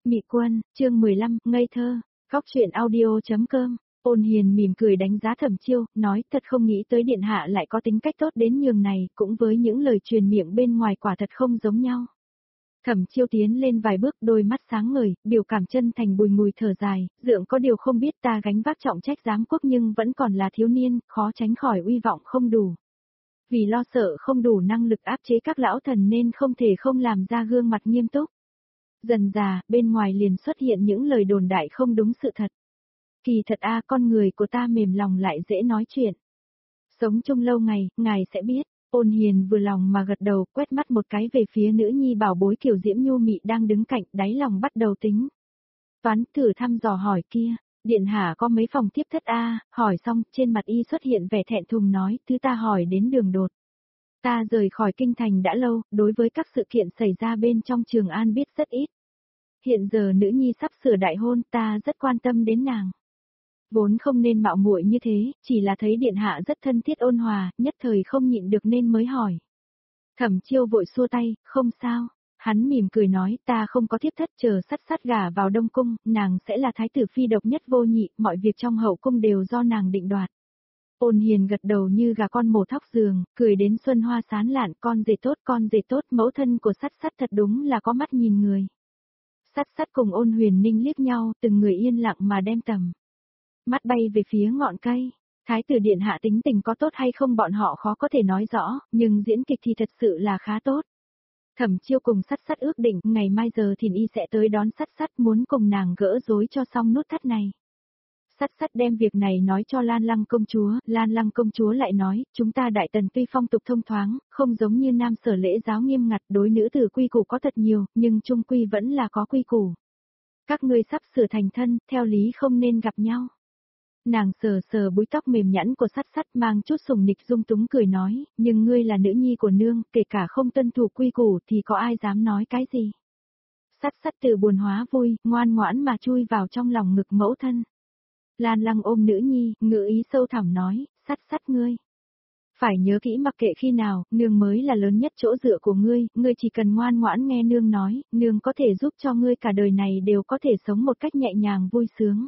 Mị Quân, chương 15, ngây thơ, góc truyện audio.com. Ôn Hiền mỉm cười đánh giá Thẩm Chiêu, nói thật không nghĩ tới điện hạ lại có tính cách tốt đến nhường này, cũng với những lời truyền miệng bên ngoài quả thật không giống nhau. Thẩm Chiêu tiến lên vài bước, đôi mắt sáng ngời, biểu cảm chân thành bùi ngùi thở dài, dượng có điều không biết ta gánh vác trọng trách giám quốc nhưng vẫn còn là thiếu niên, khó tránh khỏi uy vọng không đủ. Vì lo sợ không đủ năng lực áp chế các lão thần nên không thể không làm ra gương mặt nghiêm túc. Dần dà, bên ngoài liền xuất hiện những lời đồn đại không đúng sự thật. Kỳ thật con người của ta mềm lòng lại dễ nói chuyện. Sống chung lâu ngày, ngài sẽ biết. Ôn Hiền vừa lòng mà gật đầu, quét mắt một cái về phía nữ nhi bảo bối kiểu diễm nhu mị đang đứng cạnh, đáy lòng bắt đầu tính. Toán thử thăm dò hỏi kia, điện hạ có mấy phòng tiếp thất hỏi xong, trên mặt y xuất hiện vẻ thẹn thùng nói, thứ ta hỏi đến đường đột. Ta rời khỏi kinh thành đã lâu, đối với các sự kiện xảy ra bên trong Trường An biết rất ít. Hiện giờ nữ nhi sắp sửa đại hôn, ta rất quan tâm đến nàng. Vốn không nên mạo muội như thế, chỉ là thấy điện hạ rất thân thiết ôn hòa, nhất thời không nhịn được nên mới hỏi. Thẩm Chiêu vội xua tay, không sao. Hắn mỉm cười nói, ta không có thiếp thất, chờ sắt gả vào Đông Cung, nàng sẽ là thái tử phi độc nhất vô nhị, mọi việc trong hậu cung đều do nàng định đoạt. Ôn Hiền gật đầu như gà con mổ thóc giường, cười đến xuân hoa sán lạn, con rể tốt, mẫu thân của sắt thật đúng là có mắt nhìn người. Sắt cùng Ôn Huyền Ninh liếc nhau, từng người yên lặng mà đem tầm mắt bay về phía ngọn cây. Thái tử điện hạ tính tình có tốt hay không bọn họ khó có thể nói rõ, nhưng diễn kịch thì thật sự là khá tốt. Thẩm Chiêu cùng sắt ước định, ngày mai giờ thì y sẽ tới đón sắt muốn cùng nàng gỡ rối cho xong nút thắt này. Sắt đem việc này nói cho Lan Lăng công chúa lại nói, chúng ta Đại Tần tuy phong tục thông thoáng, không giống như Nam Sở lễ giáo nghiêm ngặt, đối nữ tử quy củ có thật nhiều, nhưng chung quy vẫn là có quy củ. Các ngươi sắp sửa thành thân, theo lý không nên gặp nhau. Nàng sờ búi tóc mềm nhẵn của sắt mang chút sùng nịch dung túng cười nói, nhưng ngươi là nữ nhi của nương, kể cả không tuân thủ quy củ thì có ai dám nói cái gì. Sắt từ buồn hóa vui, ngoan ngoãn mà chui vào trong lòng ngực mẫu thân. Lan Lăng ôm nữ nhi, ngữ ý sâu thẳm nói, sắt ngươi. Phải nhớ kỹ mặc kệ khi nào, nương mới là lớn nhất chỗ dựa của ngươi chỉ cần ngoan ngoãn nghe nương nói, nương có thể giúp cho ngươi cả đời này đều có thể sống một cách nhẹ nhàng vui sướng.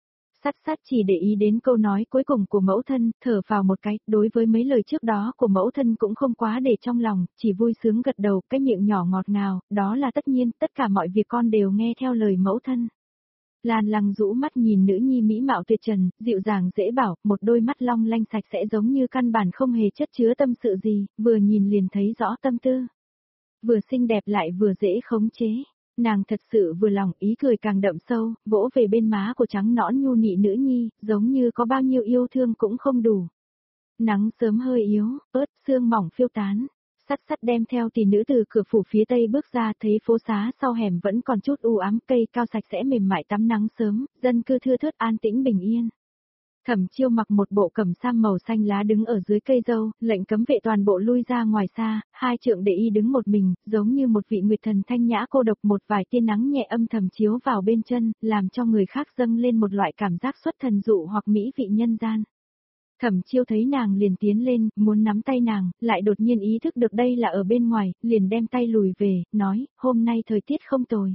Sắt chỉ để ý đến câu nói cuối cùng của mẫu thân, thở vào một cái, đối với mấy lời trước đó của mẫu thân cũng không quá để trong lòng, chỉ vui sướng gật đầu, cái miệng nhỏ ngọt ngào, đó là tất nhiên, tất cả mọi việc con đều nghe theo lời mẫu thân. Lan Lăng rũ mắt nhìn nữ nhi mỹ mạo tuyệt trần, dịu dàng dễ bảo, một đôi mắt long lanh sạch sẽ giống như căn bản không hề chất chứa tâm sự gì, vừa nhìn liền thấy rõ tâm tư. Vừa xinh đẹp lại vừa dễ khống chế. Nàng thật sự vừa lòng, ý cười càng đậm sâu, vỗ về bên má của trắng nõn nhu nị nữ nhi, giống như có bao nhiêu yêu thương cũng không đủ. Nắng sớm hơi yếu, sương mỏng phiêu tán. Sắt đem theo tỷ nữ từ cửa phủ phía tây bước ra, thấy phố xá sau hẻm vẫn còn chút u ám, cây cao sạch sẽ mềm mại tắm nắng sớm, dân cư thưa thớt an tĩnh bình yên. Thẩm Chiêu mặc một bộ cẩm sam màu xanh lá đứng ở dưới cây dâu, lệnh cấm vệ toàn bộ lui ra ngoài xa, hai trượng để y đứng một mình, giống như một vị nguyệt thần thanh nhã cô độc, một vài tia nắng nhẹ âm thầm chiếu vào bên chân, làm cho người khác dâng lên một loại cảm giác xuất thần dụ hoặc mỹ vị nhân gian. Thẩm Chiêu thấy nàng liền tiến lên, muốn nắm tay nàng, lại đột nhiên ý thức được đây là ở bên ngoài, liền đem tay lùi về, nói, hôm nay thời tiết không tồi.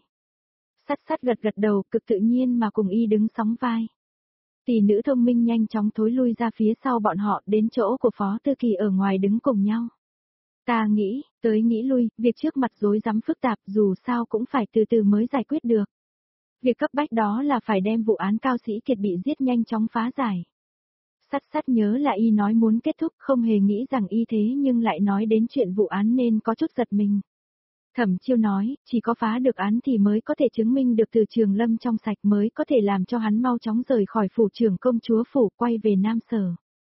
Sắt gật đầu, cực tự nhiên mà cùng y đứng sóng vai. Tỷ nữ thông minh nhanh chóng thối lui ra phía sau bọn họ, đến chỗ của Phó Tư Kỳ ở ngoài đứng cùng nhau. Ta nghĩ, tới nghĩ lui, việc trước mặt rối rắm phức tạp dù sao cũng phải từ từ mới giải quyết được. Việc cấp bách đó là phải đem vụ án Cao Sĩ Kiệt bị giết nhanh chóng phá giải. Sắt nhớ là y nói muốn kết thúc, không hề nghĩ rằng y thế nhưng lại nói đến chuyện vụ án nên có chút giật mình. Thẩm Chiêu nói, chỉ có phá được án thì mới có thể chứng minh được Từ Trường Lâm trong sạch, mới có thể làm cho hắn mau chóng rời khỏi phủ trưởng công chúa phủ, quay về Nam Sở.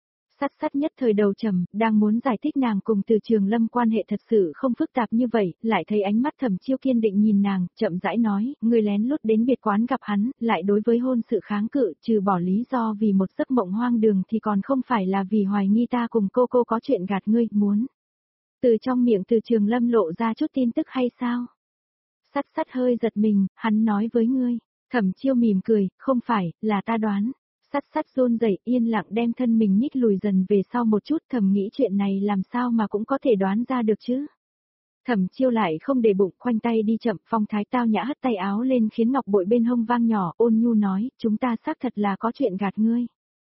Sắt nhất thời đầu trầm, đang muốn giải thích nàng cùng Từ Trường Lâm quan hệ thật sự không phức tạp như vậy, lại thấy ánh mắt Thẩm Chiêu kiên định nhìn nàng, chậm rãi nói, người lén lút đến biệt quán gặp hắn, lại đối với hôn sự kháng cự, trừ bỏ lý do vì một giấc mộng hoang đường thì còn không phải là vì hoài nghi ta cùng cô có chuyện gạt ngươi, muốn. Từ trong miệng Từ Trường Lâm lộ ra chút tin tức hay sao? Sắt hơi giật mình, hắn nói với ngươi. Thẩm Chiêu mỉm cười, không phải, là ta đoán. Sắt run rẩy yên lặng đem thân mình nhích lùi dần về sau một chút, thầm nghĩ chuyện này làm sao mà cũng có thể đoán ra được chứ. Thẩm Chiêu lại không để bụng, khoanh tay đi chậm, phong thái tao nhã hất tay áo lên khiến ngọc bội bên hông vang nhỏ, ôn nhu nói, chúng ta xác thật là có chuyện gạt ngươi.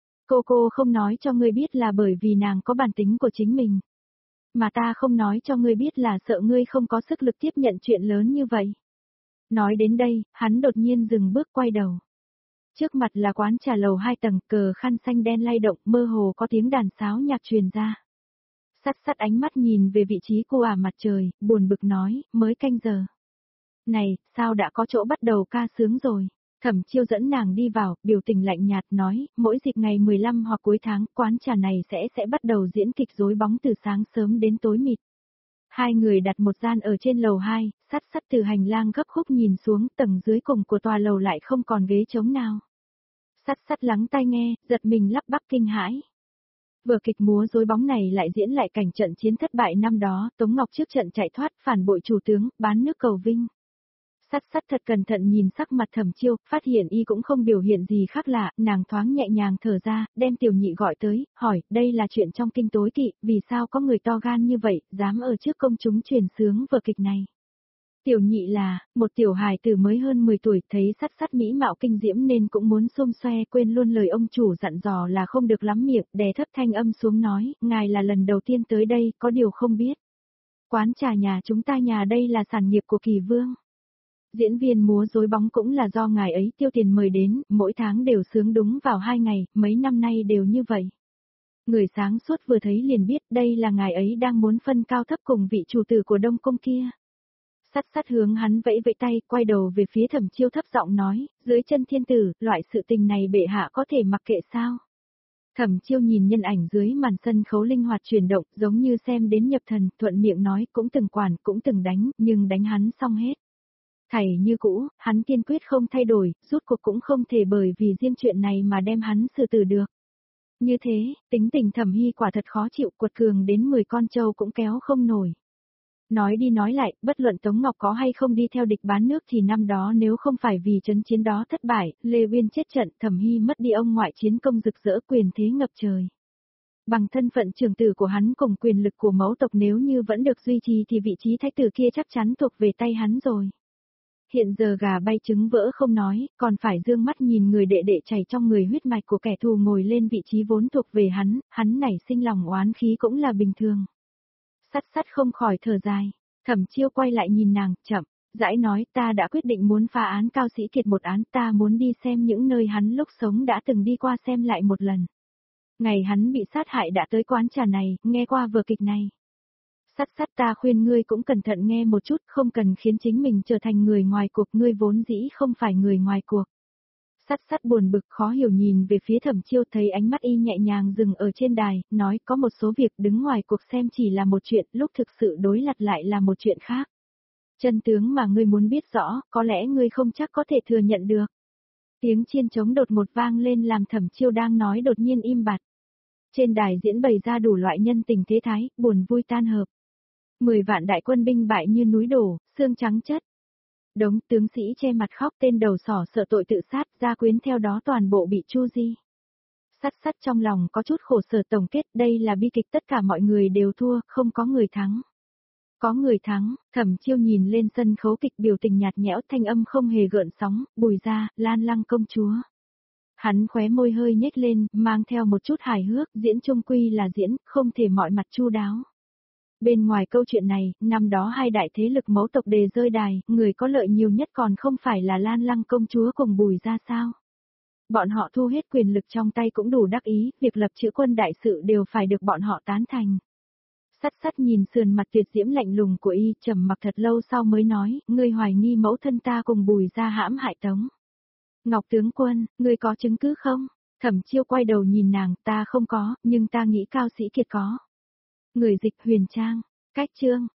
Cô không nói cho ngươi biết là bởi vì nàng có bản tính của chính mình. Mà ta không nói cho ngươi biết là sợ ngươi không có sức lực tiếp nhận chuyện lớn như vậy. Nói đến đây, hắn đột nhiên dừng bước quay đầu. Trước mặt là quán trà lầu 2 tầng, cờ khăn xanh đen lay động, mơ hồ có tiếng đàn sáo nhạc truyền ra. Sắt ánh mắt nhìn về vị trí cô mặt trời, buồn bực nói, mới canh giờ. Này, sao đã có chỗ bắt đầu ca sướng rồi? Thẩm Chiêu dẫn nàng đi vào, biểu tình lạnh nhạt nói, mỗi dịp ngày 15 hoặc cuối tháng, quán trà này sẽ bắt đầu diễn kịch rối bóng từ sáng sớm đến tối mịt. Hai người đặt một gian ở trên lầu 2, sắt từ hành lang gấp khúc nhìn xuống, tầng dưới cùng của tòa lầu lại không còn ghế trống nào. Sắt lắng tai nghe, giật mình lắp bắp kinh hãi. Vở kịch múa rối bóng này lại diễn lại cảnh trận chiến thất bại năm đó, Tống Ngọc trước trận chạy thoát, phản bội chủ tướng, bán nước cầu vinh. Sắt thật cẩn thận nhìn sắc mặt Thẩm Chiêu, phát hiện y cũng không biểu hiện gì khác lạ, nàng thoáng nhẹ nhàng thở ra, đem tiểu nhị gọi tới, hỏi, đây là chuyện trong kinh tối kỵ, vì sao có người to gan như vậy, dám ở trước công chúng truyền sướng vở kịch này. Tiểu nhị là, một tiểu hài tử mới hơn 10 tuổi, thấy sắt mỹ mạo kinh diễm nên cũng muốn xôm xoe, quên luôn lời ông chủ dặn dò là không được lắm miệng, đè thấp thanh âm xuống nói, ngài là lần đầu tiên tới đây, có điều không biết. Quán trà nhà chúng ta nhà đây là sản nghiệp của Kỳ Vương. Diễn viên múa rối bóng cũng là do ngài ấy tiêu tiền mời đến, mỗi tháng đều sướng đúng vào 2 ngày, mấy năm nay đều như vậy. Người sáng suốt vừa thấy liền biết đây là ngài ấy đang muốn phân cao thấp cùng vị chủ tử của Đông Cung kia. Sắt hướng hắn vẫy vẫy tay, quay đầu về phía Thẩm Chiêu thấp giọng nói, dưới chân thiên tử, loại sự tình này bệ hạ có thể mặc kệ sao? Thẩm Chiêu nhìn nhân ảnh dưới màn sân khấu linh hoạt chuyển động, giống như xem đến nhập thần, thuận miệng nói, cũng từng quản, cũng từng đánh, nhưng đánh hắn xong hết. Thảy như cũ, hắn kiên quyết không thay đổi, rút cuộc cũng không thể bởi vì riêng chuyện này mà đem hắn xử tử được. Như thế, tính tình Thẩm Hy quả thật khó chịu, quật cường đến 10 con trâu cũng kéo không nổi. Nói đi nói lại, bất luận Tống Ngọc có hay không đi theo địch bán nước thì năm đó nếu không phải vì trận chiến đó thất bại, Lê Uyên chết trận, Thẩm Hy mất đi ông ngoại chiến công rực rỡ, quyền thế ngập trời. Bằng thân phận trưởng tử của hắn cùng quyền lực của mẫu tộc, nếu như vẫn được duy trì thì vị trí thái tử kia chắc chắn thuộc về tay hắn rồi. Hiện giờ gà bay trứng vỡ không nói, còn phải dương mắt nhìn người đệ đệ chảy trong người huyết mạch của kẻ thù ngồi lên vị trí vốn thuộc về hắn nảy sinh lòng oán khí cũng là bình thường. Sắt không khỏi thở dài. Thẩm Chiêu quay lại nhìn nàng, chậm, rãi nói, ta đã quyết định muốn phá án Cao Sĩ Kiệt một án, ta muốn đi xem những nơi hắn lúc sống đã từng đi qua xem lại một lần. Ngày hắn bị sát hại đã tới quán trà này, nghe qua vở kịch này. Sắt ta khuyên ngươi cũng cẩn thận nghe một chút, không cần khiến chính mình trở thành người ngoài cuộc, ngươi vốn dĩ không phải người ngoài cuộc. Sắt buồn bực khó hiểu nhìn về phía Thẩm Chiêu, thấy ánh mắt y nhẹ nhàng dừng ở trên đài, nói có một số việc đứng ngoài cuộc xem chỉ là một chuyện, lúc thực sự đối lập lại là một chuyện khác. Chân tướng mà ngươi muốn biết rõ, có lẽ ngươi không chắc có thể thừa nhận được. Tiếng chiên trống đột một vang lên làm Thẩm Chiêu đang nói đột nhiên im bặt. Trên đài diễn bày ra đủ loại nhân tình thế thái, buồn vui tan hợp. 10 vạn đại quân binh bại như núi đổ, xương trắng chất. Đống tướng sĩ che mặt khóc, tên đầu sỏ sợ tội tự sát, gia quyến theo đó toàn bộ bị chu di. Sắt trong lòng có chút khổ sở, tổng kết đây là bi kịch, tất cả mọi người đều thua, không có người thắng. Có người thắng, Thẩm Chiêu nhìn lên sân khấu kịch, biểu tình nhạt nhẽo, thanh âm không hề gợn sóng, Bùi Gia, Lan Lăng công chúa. Hắn khóe môi hơi nhếch lên, mang theo một chút hài hước, diễn chung quy là diễn, không thể mọi mặt chu đáo. Bên ngoài câu chuyện này, năm đó hai đại thế lực mẫu tộc đề rơi đài, người có lợi nhiều nhất còn không phải là Lan Lăng công chúa cùng Bùi Gia sao? Bọn họ thu hết quyền lực trong tay cũng đủ đắc ý, việc lập chữ quân đại sự đều phải được bọn họ tán thành. Sắt nhìn sườn mặt tuyệt diễm lạnh lùng của y, trầm mặc thật lâu sau mới nói, ngươi hoài nghi mẫu thân ta cùng Bùi Gia hãm hại Tống Ngọc tướng quân, ngươi có chứng cứ không? Thẩm Chiêu quay đầu nhìn nàng, ta không có, nhưng ta nghĩ Cao Sĩ Kiệt có. Người dịch Huyền Trang, cách chương.